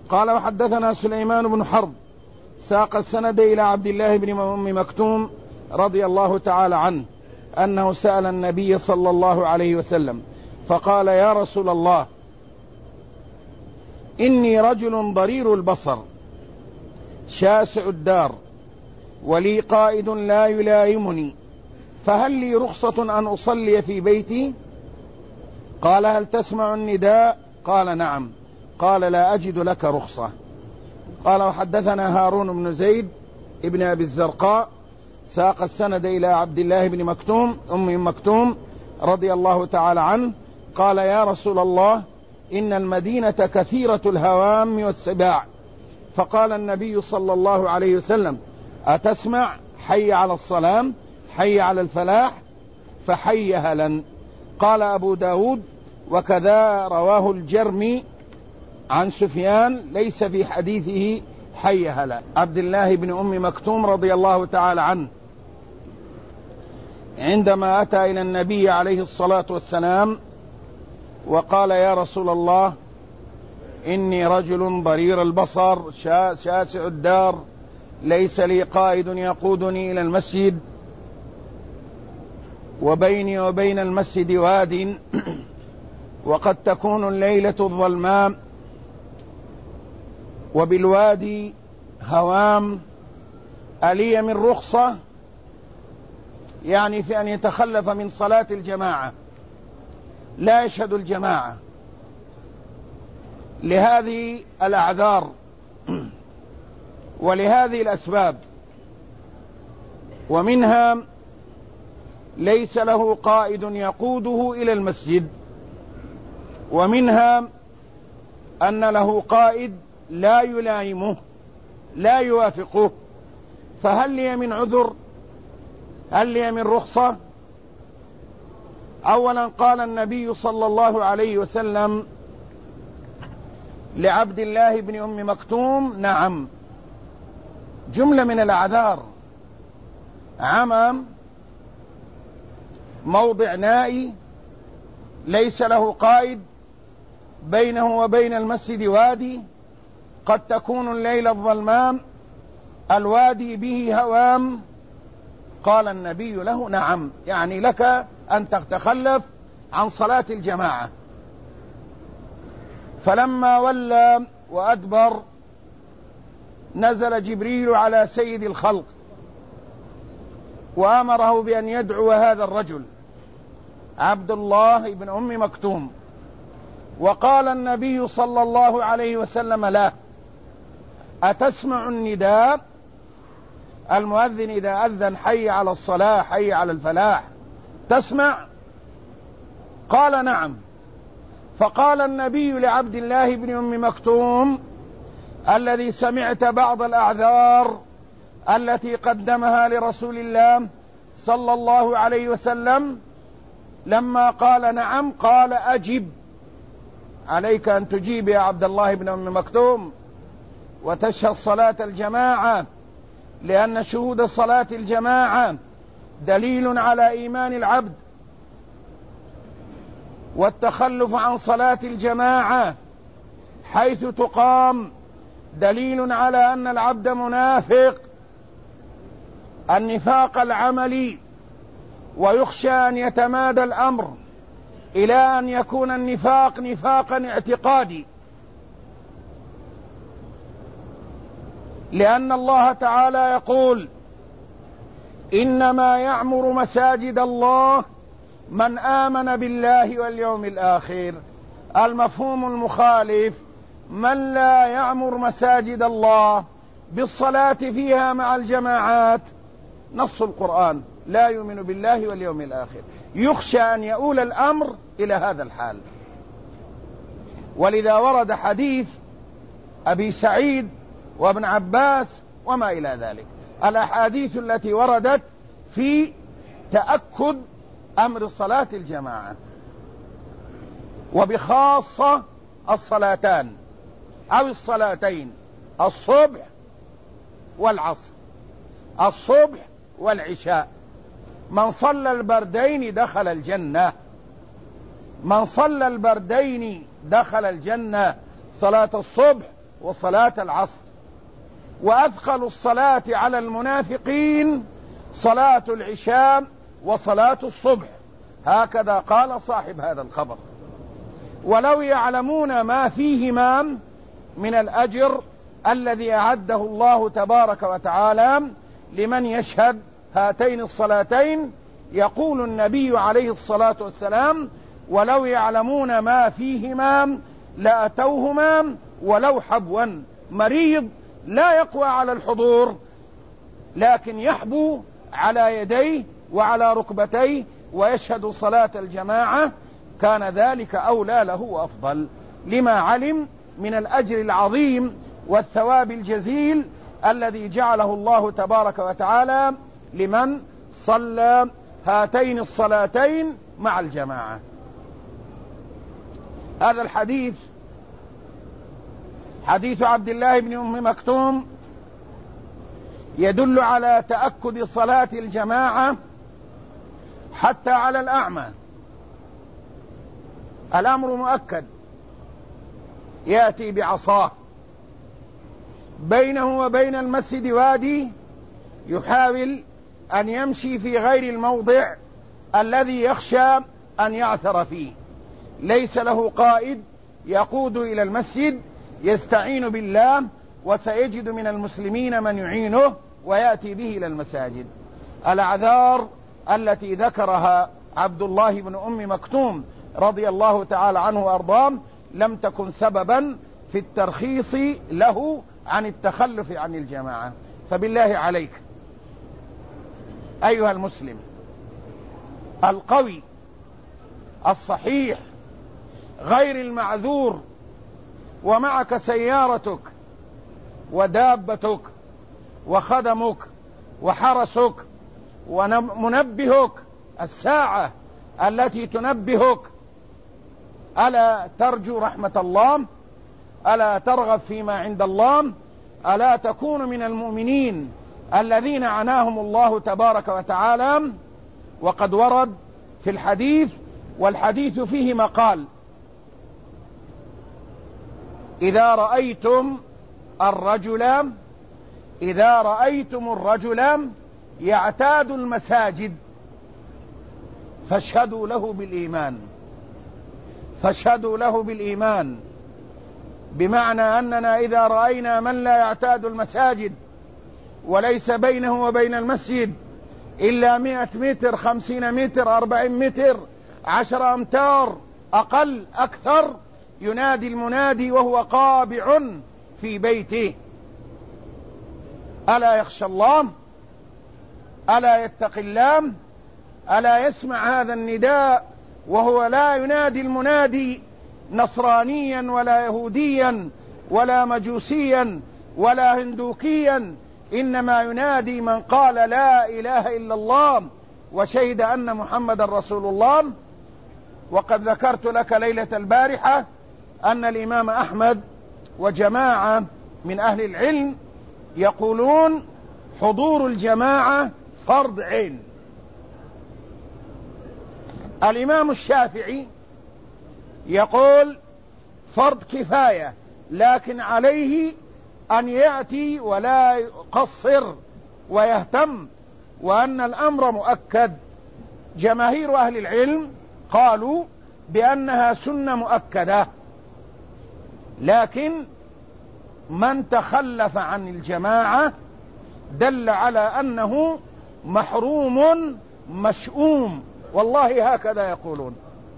قال وحدثنا سليمان بن حرب ساق السند إلى عبد الله بن أم مكتوم رضي الله تعالى عنه أنه سأل النبي صلى الله عليه وسلم فقال يا رسول الله إني رجل ضرير البصر شاسع الدار ولي قائد لا يلايمني فهل لي رخصة أن أصلي في بيتي؟ قال هل تسمع النداء؟ قال نعم. قال لا أجد لك رخصة. قال وحدثنا هارون بن زيد ابن أبي الزرقاء ساق السند إلى عبد الله بن مكتوم أم مكتوم رضي الله تعالى عنه قال يا رسول الله إن المدينة كثيرة الهوام والسباع. فقال النبي صلى الله عليه وسلم أتسمع حي على الصلاة حي على الفلاح؟ فحي هلا. قال أبو داود وكذا رواه الجرمي عن سفيان ليس في حديثه حي هلا. عبد الله بن أم مكتوم رضي الله تعالى عنه عندما أتى إلى النبي عليه الصلاة والسلام وقال يا رسول الله إني رجل ضرير البصر شاسع الدار ليس لي قائد يقودني إلى المسجد وبيني وبين المسجد واد وقد تكون الليلة الظلماء وبالوادي هوام ألي من رخصة يعني في أن يتخلف من صلاة الجماعة لا يشهد الجماعة لهذه الأعذار ولهذه الأسباب ومنها ليس له قائد يقوده إلى المسجد ومنها أن له قائد لا يلايمه لا يوافقه فهل لي من عذر هل لي من رخصة؟ أولا قال النبي صلى الله عليه وسلم لعبد الله بن أم مكتوم نعم. جملة من الأعذار عمى موضع نائي ليس له قائد بينه وبين المسجد وادي قد تكون الليل الظلماء الوادي به هوام. قال النبي له نعم يعني لك أن تتخلف عن صلاة الجماعة. فلما ولى وأدبر نزل جبريل على سيد الخلق وأمره بأن يدعو هذا الرجل عبد الله بن أم مكتوم وقال النبي صلى الله عليه وسلم له أتسمع النداء؟ المؤذن إذا أذن حي على الصلاة حي على الفلاح تسمع؟ قال نعم. فقال النبي لعبد الله بن أم مكتوم الذي سمعت بعض الأعذار التي قدمها لرسول الله صلى الله عليه وسلم لما قال نعم قال أجب عليك أن تجيب يا عبد الله بن أم مكتوم وتشهد صلاة الجماعة لأن شهود صلاة الجماعة دليل على إيمان العبد والتخلف عن صلاة الجماعة حيث تقام دليل على أن العبد منافق النفاق العملي ويخشى أن يتمادى الأمر إلى أن يكون النفاق نفاقا اعتقادي لأن الله تعالى يقول إنما يعمر مساجد الله من آمن بالله واليوم الآخر. المفهوم المخالف من لا يعمر مساجد الله بالصلاة فيها مع الجماعات نص القرآن لا يؤمن بالله واليوم الآخر يخشى أن يؤول الأمر إلى هذا الحال. ولذا ورد حديث أبي سعيد وابن عباس وما إلى ذلك الأحاديث التي وردت في تأكد أمر صلاة الجماعة وبخاصة الصلاتان أو الصلاتين الصبح والعصر الصبح والعشاء. من صلى البردين دخل الجنة من صلى البردين دخل الجنة صلاة الصبح وصلاة العصر. وأثقل الصلاة على المنافقين صلاة العشاء وصلاة الصبح، هكذا قال صاحب هذا الخبر. ولو يعلمون ما فيهما من الأجر الذي أعده الله تبارك وتعالى لمن يشهد هاتين الصلاتين، يقول النبي عليه الصلاة والسلام: ولو يعلمون ما فيهما لأتوهما ولو حبوا. مريض لا يقوى على الحضور لكن يحبو على يديه وعلى ركبتيه ويشهد صلاة الجماعة، كان ذلك أولى له وأفضل لما علم من الأجر العظيم والثواب الجزيل الذي جعله الله تبارك وتعالى لمن صلى هاتين الصلاتين مع الجماعة. هذا الحديث حديث عبد الله بن أم مكتوم يدل على تأكد صلاة الجماعة حتى على الأعمى. الأمر مؤكد، يأتي بعصاه بينه وبين المسجد وادي، يحاول أن يمشي في غير الموضع الذي يخشى أن يعثر فيه، ليس له قائد يقود إلى المسجد، يستعين بالله وسيجد من المسلمين من يعينه ويأتي به إلى المساجد. الأعذار التي ذكرها عبد الله بن أم مكتوم رضي الله تعالى عنه وأرضاه لم تكن سببا في الترخيص له عن التخلف عن الجماعة. فبالله عليك أيها المسلم القوي الصحيح غير المعذور، ومعك سيارتك ودابتك وخدمك وحرسك ومنبهك، الساعة التي تنبهك، ألا ترجو رحمة الله؟ ألا ترغب فيما عند الله؟ ألا تكون من المؤمنين الذين عناهم الله تبارك وتعالى؟ وقد ورد في الحديث، والحديث فيه مقال: إذا رأيتم الرجل يعتاد المساجد فاشهدوا له بالإيمان، بمعنى أننا إذا رأينا من لا يعتاد المساجد وليس بينه وبين المسجد إلا 100 متر، 50 متر، 40 متر، 10 أمتار، أقل أكثر، ينادي المنادي وهو قابع في بيته: ألا يخشى الله؟ ألا يتقي الله؟ ألا يسمع هذا النداء وهو لا ينادي المنادي نصرانيا ولا يهوديا ولا مجوسيا ولا هندوكيا، إنما ينادي من قال لا إله إلا الله وشهد أن محمد رسول الله. وقد ذكرت لك ليلة البارحة أن الإمام أحمد وجماعة من أهل العلم يقولون حضور الجماعة فرض عين. الإمام الشافعي يقول فرض كفاية، لكن عليه أن يأتي ولا يقصر ويهتم، وأن الأمر مؤكد. جماهير أهل العلم قالوا بأنها سنة مؤكدة، لكن من تخلف عن الجماعة دل على أنه محروم مشؤوم، والله هكذا يقولون.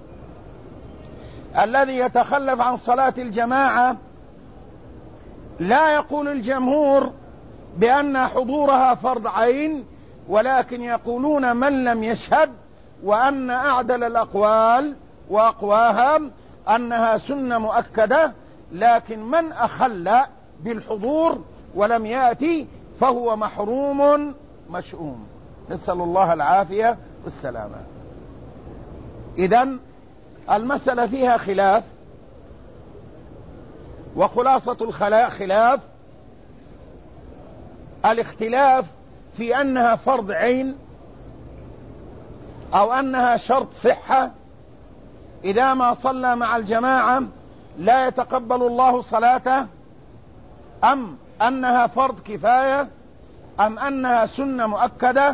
الذي يتخلف عن صلاة الجماعة لا يقول الجمهور بأن حضورها فرض عين، ولكن يقولون من لم يشهد، وأن أعدل الأقوال وأقواها أنها سنة مؤكدة، لكن من أخل بالحضور ولم يأتي فهو محروم مشؤوم، نسأل الله العافية والسلامة. إذن المسألة فيها خلاف، وخلاصة الخلاف الاختلاف في أنها فرض عين أو أنها شرط صحة. إذا ما صلى مع الجماعة لا يتقبل الله صلاته، أم أنها فرض كفاية أم أنها سنة مؤكدة؟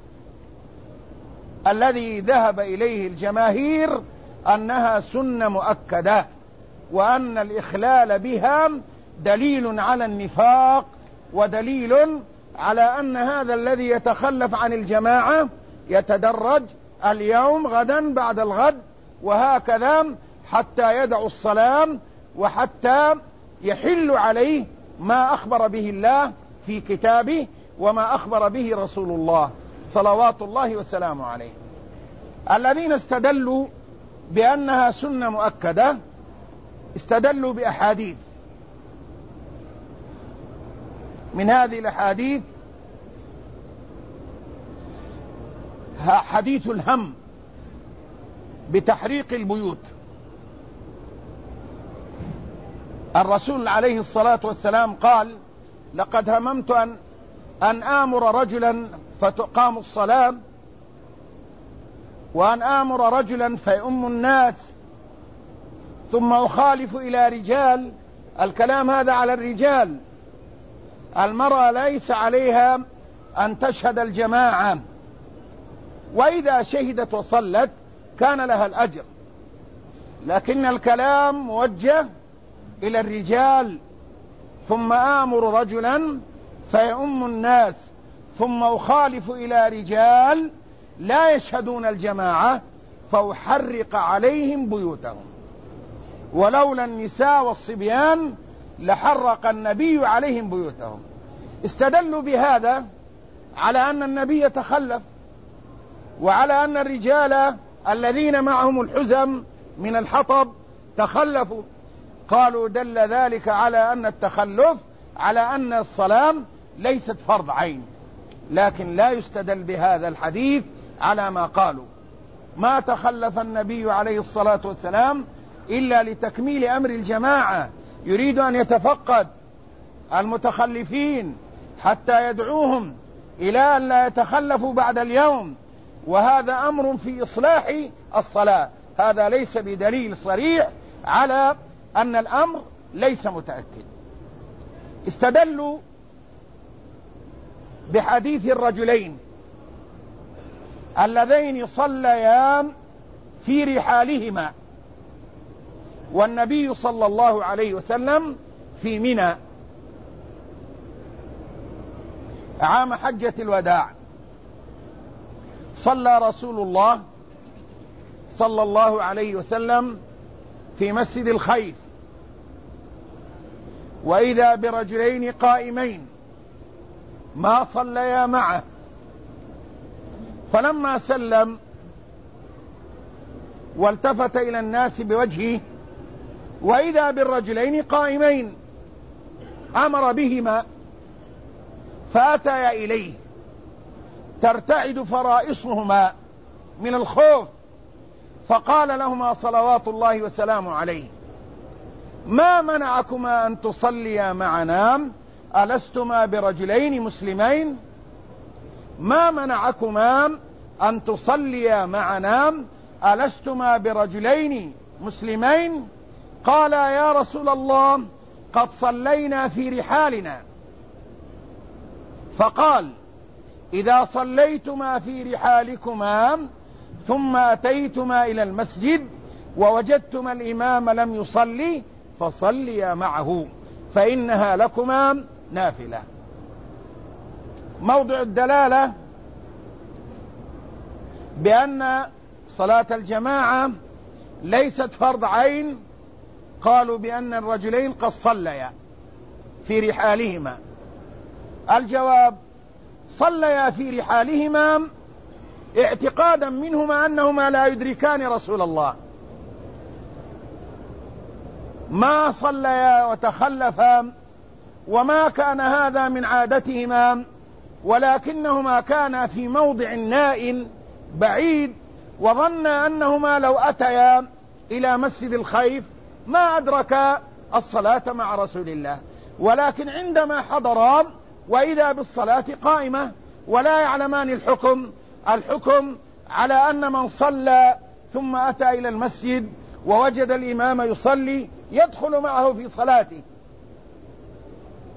الذي ذهب إليه الجماهير أنها سنة مؤكدة، وأن الإخلال بها دليل على النفاق، ودليل على أن هذا الذي يتخلف عن الجماعة يتدرج اليوم غدا بعد الغد وهكذا حتى يدع الصلاة، وحتى يحل عليه ما أخبر به الله في كتابه وما أخبر به رسول الله صلوات الله وسلامه عليه. الذين استدلوا بأنها سنة مؤكدة استدلوا بأحاديث، من هذه الأحاديث حديث الهم بتحريق البيوت. الرسول عليه الصلاة والسلام قال: لقد هممت أن آمر رجلا فتقام الصلاة، وأن آمر رجلا فيؤم الناس، ثم أخالف إلى رجال. الكلام هذا على الرجال، المرأة ليس عليها أن تشهد الجماعة، وإذا شهدت وصلت كان لها الأجر، لكن الكلام موجه إلى الرجال. ثم آمر رجلا فيؤم الناس، ثم أخالف إلى رجال لا يشهدون الجماعة فأحرق عليهم بيوتهم، ولولا النساء والصبيان لحرق النبي عليهم بيوتهم. استدلوا بهذا على أن النبي يتخلف، وعلى أن الرجال الذين معهم الحزم من الحطب تخلفوا. قالوا: دل ذلك على أن التخلف على أن الصلاة ليست فرض عين، لكن لا يستدل بهذا الحديث على ما قالوا. ما تخلف النبي عليه الصلاة والسلام إلا لتكميل أمر الجماعة، يريد أن يتفقد المتخلفين حتى يدعوهم إلى أن لا يتخلفوا بعد اليوم، وهذا أمر في إصلاح الصلاة. هذا ليس بدليل صريح على أن الأمر ليس متأكد. استدلوا بحديث الرجلين اللذين صليا في رحالهما، والنبي صلى الله عليه وسلم في منى عام حجة الوداع. صلى رسول الله صلى الله عليه وسلم في مسجد الخيف، وإذا برجلين قائمين ما صليا معه، فلما سلم والتفت إلى الناس بوجهه وإذا بالرجلين قائمين، أمر بهما فأتيا إليه ترتعد فرائصهما من الخوف، فقال لهما صلوات الله وسلامه عليه: ما منعكما أن تصليا معنا؟ ألستما برجلين مسلمين؟ ما منعكما أن تصليا معنا؟ ألستما برجلين مسلمين؟ قال: يا رسول الله قد صلينا في رحالنا. فقال: إذا صليتما في رحالكما ثم أتيتما إلى المسجد ووجدتما الإمام لم يصلي فصليا معه فإنها لكما نافلة. موضع الدلالة بأن صلاة الجماعة ليست فرض عين، قالوا بأن الرجلين قد صليا في رحالهما. الجواب: صليا في رحالهما اعتقادا منهما أنهما لا يدركان رسول الله، ما صليا وتخلفا، وما كان هذا من عادتهما، ولكنهما كانا في موضع ناء بعيد، وظن أنهما لو أتيا إلى مسجد الخيف ما أدركا الصلاة مع رسول الله، ولكن عندما حضرا وإذا بالصلاة قائمة ولا يعلمان الحكم على أن من صلى ثم أتى إلى المسجد ووجد الإمام يصلي يدخل معه في صلاته.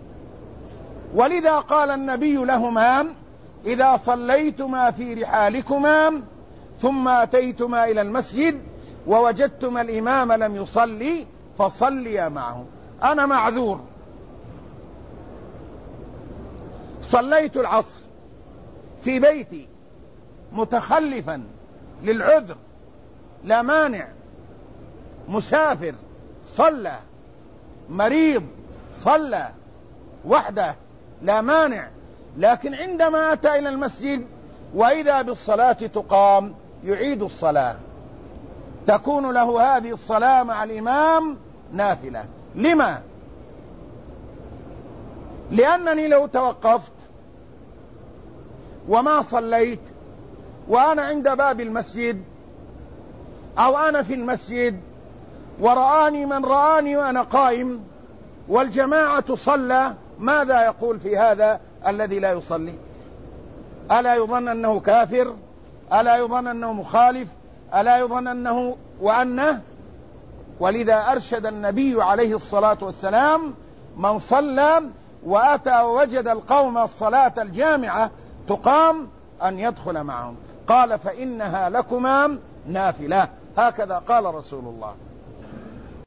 ولذا قال النبي لهما: إذا صليتما في رحالكما ثم أتيتما إلى المسجد ووجدتما الإمام لم يصلي فصليا معه. أنا معذور، صليت العصر في بيتي متخلفا للعذر لا مانع، مسافر صلى، مريض صلى وحده لا مانع، لكن عندما أتى إلى المسجد وإذا بالصلاة تقام يعيد الصلاة، تكون له هذه الصلاة مع الإمام نافلة. لما؟ لأنني لو توقفت وما صليت وأنا عند باب المسجد أو أنا في المسجد ورآني من رآني وأنا قائم والجماعة صلى، ماذا يقول في هذا الذي لا يصلي؟ ألا يظن أنه كافر؟ ألا يظن أنه مخالف؟ ألا يظن أنه وأنه؟ ولذا أرشد النبي عليه الصلاة والسلام: من صلى وأتى ووجد القوم الصلاة الجامعة تقام أن يدخل معهم، قال: فإنها لكما نافلة. هكذا قال رسول الله.